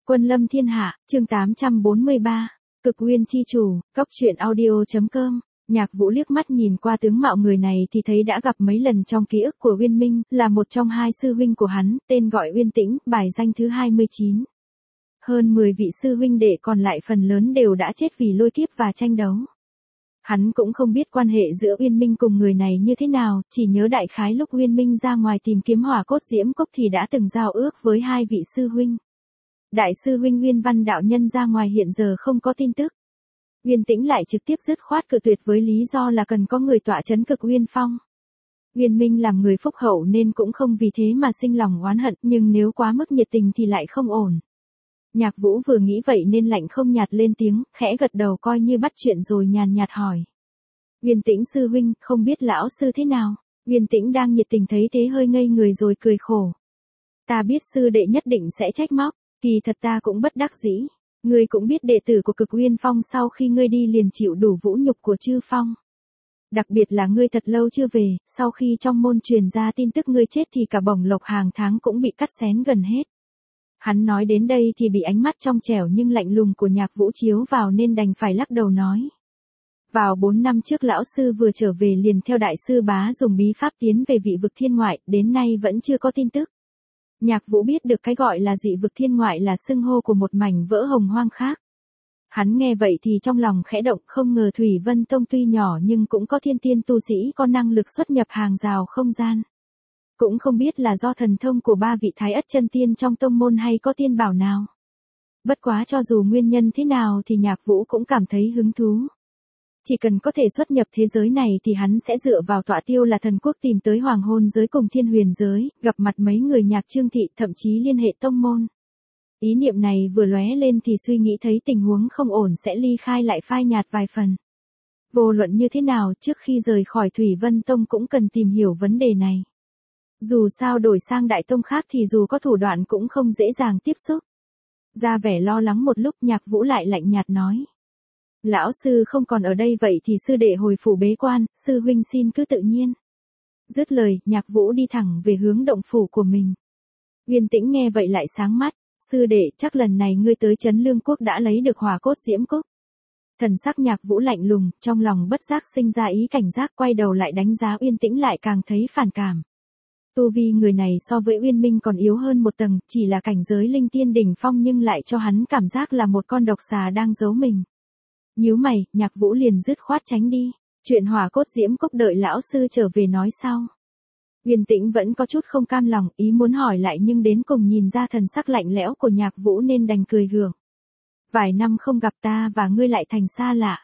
Quân lâm thiên hạ, chương 843. Cực Uyên chi chủ, Cóc truyện audio.com. Nhạc Vũ liếc mắt nhìn qua tướng mạo người này thì thấy đã gặp mấy lần trong ký ức của Uyên Minh, là một trong hai sư huynh của hắn, tên gọi Uyên Tĩnh, bài danh thứ 29. Hơn 10 vị sư huynh đệ còn lại phần lớn đều đã chết vì lôi kiếp và tranh đấu. Hắn cũng không biết quan hệ giữa Uyên Minh cùng người này như thế nào, chỉ nhớ đại khái lúc Uyên Minh ra ngoài tìm kiếm hỏa cốt diễm cốc thì đã từng giao ước với hai vị sư huynh. Đại sư huynh Uyên Văn đạo nhân ra ngoài hiện giờ không có tin tức. Uyên Tĩnh lại trực tiếp dứt khoát cự tuyệt với lý do là cần có người tọa chấn Cực Uyên Phong. Uyên Minh làm người phúc hậu nên cũng không vì thế mà sinh lòng oán hận, nhưng nếu quá mức nhiệt tình thì lại không ổn. Nhạc Vũ vừa nghĩ vậy nên lạnh không nhạt lên tiếng, khẽ gật đầu coi như bắt chuyện rồi nhàn nhạt hỏi. Uyên Tĩnh sư huynh, không biết lão sư thế nào? Uyên Tĩnh đang nhiệt tình thấy thế hơi ngây người rồi cười khổ. Ta biết sư đệ nhất định sẽ trách móc, kỳ thật ta cũng bất đắc dĩ. Ngươi cũng biết đệ tử của Cực Uyên Phong sau khi ngươi đi liền chịu đủ vũ nhục của chư phong. Đặc biệt là ngươi thật lâu chưa về, sau khi trong môn truyền ra tin tức ngươi chết thì cả bổng lộc hàng tháng cũng bị cắt xén gần hết. Hắn nói đến đây thì bị ánh mắt trong trẻo nhưng lạnh lùng của Nhạc Vũ chiếu vào nên đành phải lắc đầu nói. Vào 4 năm trước lão sư vừa trở về liền theo đại sư bá dùng bí pháp tiến về vị vực thiên ngoại, đến nay vẫn chưa có tin tức. Nhạc Vũ biết được cái gọi là dị vực thiên ngoại là xưng hô của một mảnh vỡ hồng hoang khác. Hắn nghe vậy thì trong lòng khẽ động, không ngờ Thủy Vân Tông tuy nhỏ nhưng cũng có thiên tiên tu sĩ có năng lực xuất nhập hàng rào không gian. Cũng không biết là do thần thông của ba vị Thái Ất chân tiên trong tông môn hay có tiên bảo nào. Bất quá cho dù nguyên nhân thế nào thì Nhạc Vũ cũng cảm thấy hứng thú. Chỉ cần có thể xuất nhập thế giới này thì hắn sẽ dựa vào tọa tiêu là thần quốc tìm tới hoàng hôn giới cùng thiên huyền giới, gặp mặt mấy người Nhạc Trương thị, thậm chí liên hệ tông môn. Ý niệm này vừa lóe lên thì suy nghĩ thấy tình huống không ổn sẽ ly khai lại phai nhạt vài phần. Vô luận như thế nào, trước khi rời khỏi Thủy Vân Tông cũng cần tìm hiểu vấn đề này. Dù sao đổi sang đại tông khác thì dù có thủ đoạn cũng không dễ dàng tiếp xúc. Ra vẻ lo lắng một lúc, Nhạc Vũ lại lạnh nhạt nói. Lão sư không còn ở đây vậy thì sư đệ hồi phủ bế quan, sư huynh xin cứ tự nhiên. Dứt lời, Nhạc Vũ đi thẳng về hướng động phủ của mình. Uyên Tĩnh nghe vậy lại sáng mắt, sư đệ, chắc lần này ngươi tới Trấn Lương Quốc đã lấy được hỏa cốt diễm cốc. Thần sắc Nhạc Vũ lạnh lùng, trong lòng bất giác sinh ra ý cảnh giác, quay đầu lại đánh giá Uyên Tĩnh lại càng thấy phản cảm. Tu vi người này so với Uyên Minh còn yếu hơn một tầng, chỉ là cảnh giới linh tiên đỉnh phong nhưng lại cho hắn cảm giác là một con độc xà đang giấu mình. Nhíu mày, Nhạc Vũ liền dứt khoát tránh đi, chuyện hỏa cốt diễm cốc đợi lão sư trở về nói sau. Uyên Tĩnh vẫn có chút không cam lòng, ý muốn hỏi lại nhưng đến cùng nhìn ra thần sắc lạnh lẽo của Nhạc Vũ nên đành cười gượng. Vài năm không gặp ta và ngươi lại thành xa lạ.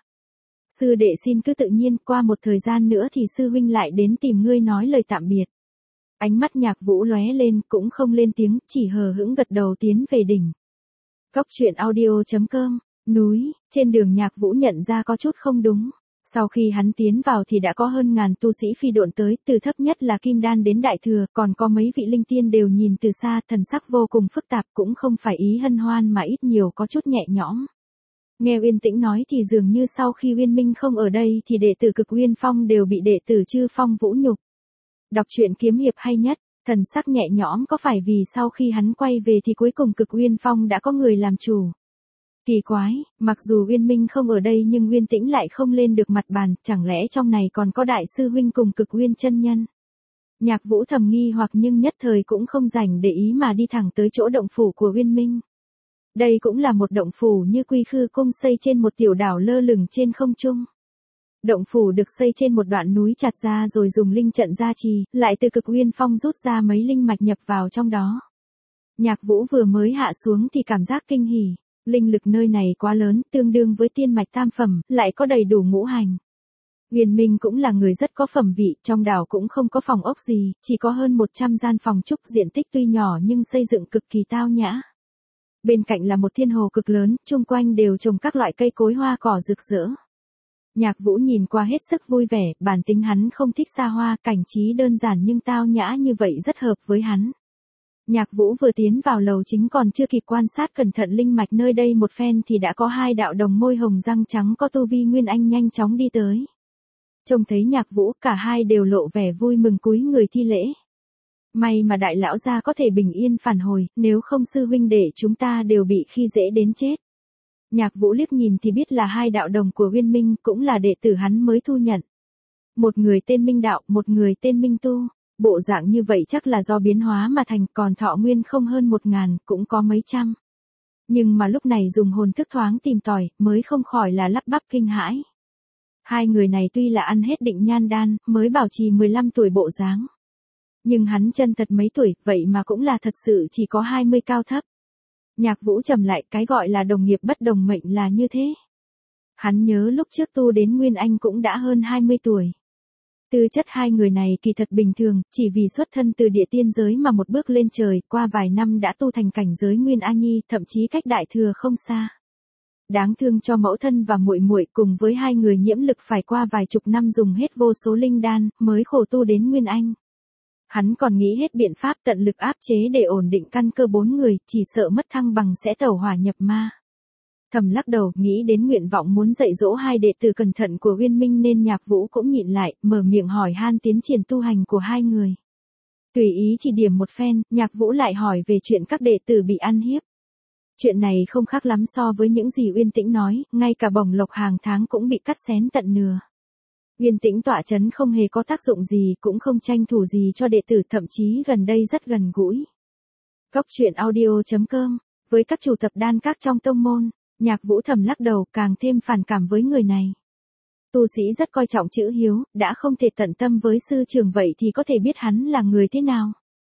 Sư đệ xin cứ tự nhiên, qua một thời gian nữa thì sư huynh lại đến tìm ngươi nói lời tạm biệt. Ánh mắt Nhạc Vũ lóe lên, cũng không lên tiếng, chỉ hờ hững gật đầu tiến về đỉnh. Cóc truyện audio.com. Núi, trên đường Nhạc Vũ nhận ra có chút không đúng. Sau khi hắn tiến vào thì đã có hơn ngàn tu sĩ phi độn tới, từ thấp nhất là Kim Đan đến Đại Thừa, còn có mấy vị linh tiên đều nhìn từ xa, thần sắc vô cùng phức tạp, cũng không phải ý hân hoan mà ít nhiều có chút nhẹ nhõm. Nghe Uyên Tĩnh nói thì dường như sau khi Uyên Minh không ở đây thì đệ tử Cực Uyên Phong đều bị đệ tử Chư Phong vũ nhục. Đọc truyện kiếm hiệp hay nhất, thần sắc nhẹ nhõm có phải vì sau khi hắn quay về thì cuối cùng Cực Uyên Phong đã có người làm chủ. Kỳ quái, mặc dù Uyên Minh không ở đây nhưng Uyên Tĩnh lại không lên được mặt bàn, chẳng lẽ trong này còn có đại sư huynh cùng Cực Uyên chân nhân. Nhạc Vũ thầm nghi hoặc nhưng nhất thời cũng không rảnh để ý mà đi thẳng tới chỗ động phủ của Uyên Minh. Đây cũng là một động phủ như Quy Khư cung xây trên một tiểu đảo lơ lửng trên không trung. Động phủ được xây trên một đoạn núi chặt ra rồi dùng linh trận gia trì, lại từ Cực Uyên Phong rút ra mấy linh mạch nhập vào trong đó. Nhạc Vũ vừa mới hạ xuống thì cảm giác kinh hỉ. Linh lực nơi này quá lớn, tương đương với tiên mạch tam phẩm, lại có đầy đủ ngũ hành. Uyên Minh cũng là người rất có phẩm vị, trong đảo cũng không có phòng ốc gì, chỉ có hơn 100 gian phòng trúc, diện tích tuy nhỏ nhưng xây dựng cực kỳ tao nhã. Bên cạnh là một thiên hồ cực lớn, chung quanh đều trồng các loại cây cối hoa cỏ rực rỡ. Nhạc Vũ nhìn qua hết sức vui vẻ, bản tính hắn không thích xa hoa, cảnh trí đơn giản nhưng tao nhã như vậy rất hợp với hắn. Nhạc Vũ vừa tiến vào lầu chính còn chưa kịp quan sát cẩn thận linh mạch nơi đây một phen thì đã có hai đạo đồng môi hồng răng trắng có tu vi nguyên anh nhanh chóng đi tới. Trông thấy Nhạc Vũ, cả hai đều lộ vẻ vui mừng cúi người thi lễ. May mà đại lão gia có thể bình yên phản hồi, nếu không sư huynh đệ chúng ta đều bị khi dễ đến chết. Nhạc Vũ liếc nhìn thì biết là hai đạo đồng của Uyên Minh, cũng là đệ tử hắn mới thu nhận. Một người tên Minh Đạo, một người tên Minh Tu. Bộ dạng như vậy chắc là do biến hóa mà thành, còn thọ nguyên không hơn 1000, cũng có mấy trăm. Nhưng mà lúc này dùng hồn thức thoáng tìm tòi, mới không khỏi là lắp bắp kinh hãi. Hai người này tuy là ăn hết định nhan đan, mới bảo trì 15 tuổi bộ dáng. Nhưng hắn chân thật mấy tuổi, vậy mà cũng là thật sự chỉ có 20 cao thấp. Nhạc Vũ trầm lại, cái gọi là đồng nghiệp bất đồng mệnh là như thế. Hắn nhớ lúc trước tu đến Nguyên Anh cũng đã hơn 20 tuổi. Tư chất hai người này kỳ thật bình thường, chỉ vì xuất thân từ địa tiên giới mà một bước lên trời, qua vài năm đã tu thành cảnh giới Nguyên A Nhi, thậm chí cách đại thừa không xa. Đáng thương cho mẫu thân và muội muội, cùng với hai người nhiễm lực phải qua vài chục năm dùng hết vô số linh đan, mới khổ tu đến Nguyên Anh. Hắn còn nghĩ hết biện pháp tận lực áp chế để ổn định căn cơ 4 người, chỉ sợ mất thăng bằng sẽ tẩu hỏa nhập ma. Thầm lắc đầu, nghĩ đến nguyện vọng muốn dạy dỗ hai đệ tử cẩn thận của Uyên Minh nên Nhạc Vũ cũng nhịn lại, mở miệng hỏi han tiến triển tu hành của hai người. Tùy ý chỉ điểm một phen, Nhạc Vũ lại hỏi về chuyện các đệ tử bị ăn hiếp. Chuyện này không khác lắm so với những gì Uyên Tĩnh nói, ngay cả bổng lộc hàng tháng cũng bị cắt xén tận nửa. Uyên Tĩnh tọa chấn không hề có tác dụng gì, cũng không tranh thủ gì cho đệ tử, thậm chí gần đây rất gần gũi. Góc truyện audio.com, với các chủ tập đan các trong tông môn, Nhạc Vũ thầm lắc đầu, càng thêm phản cảm với người này. Tu sĩ rất coi trọng chữ hiếu, đã không thể tận tâm với sư trưởng vậy thì có thể biết hắn là người thế nào.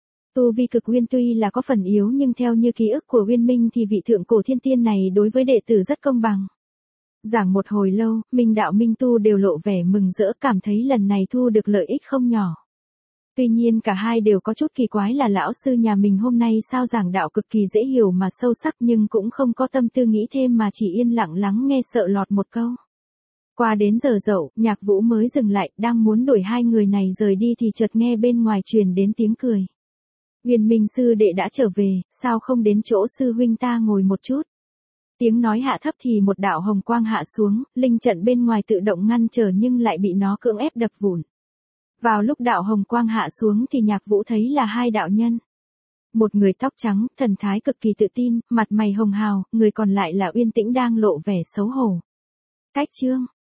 Tu vi cực nguyên tuy là có phần yếu nhưng theo như ký ức của Uyên Minh thì vị thượng cổ thiên tiên này đối với đệ tử rất công bằng. Giảng một hồi lâu, Minh Đạo Minh Tu đều lộ vẻ mừng rỡ, cảm thấy lần này thu được lợi ích không nhỏ. Tuy nhiên cả hai đều có chút kỳ quái là lão sư nhà mình hôm nay sao giảng đạo cực kỳ dễ hiểu mà sâu sắc, nhưng cũng không có tâm tư nghĩ thêm mà chỉ yên lặng lắng nghe sợ lọt một câu. Qua đến giờ dậu, Nhạc Vũ mới dừng lại, đang muốn đuổi hai người này rời đi thì chợt nghe bên ngoài truyền đến tiếng cười. Uyên Minh sư đệ đã trở về, sao không đến chỗ sư huynh ta ngồi một chút? Tiếng nói hạ thấp thì một đạo hồng quang hạ xuống, linh trận bên ngoài tự động ngăn trở nhưng lại bị nó cưỡng ép đập vụn. Vào lúc đạo hồng quang hạ xuống thì Nhạc Vũ thấy là hai đạo nhân. Một người tóc trắng, thần thái cực kỳ tự tin, mặt mày hồng hào, người còn lại là Uyên Tĩnh đang lộ vẻ xấu hổ. Cách chương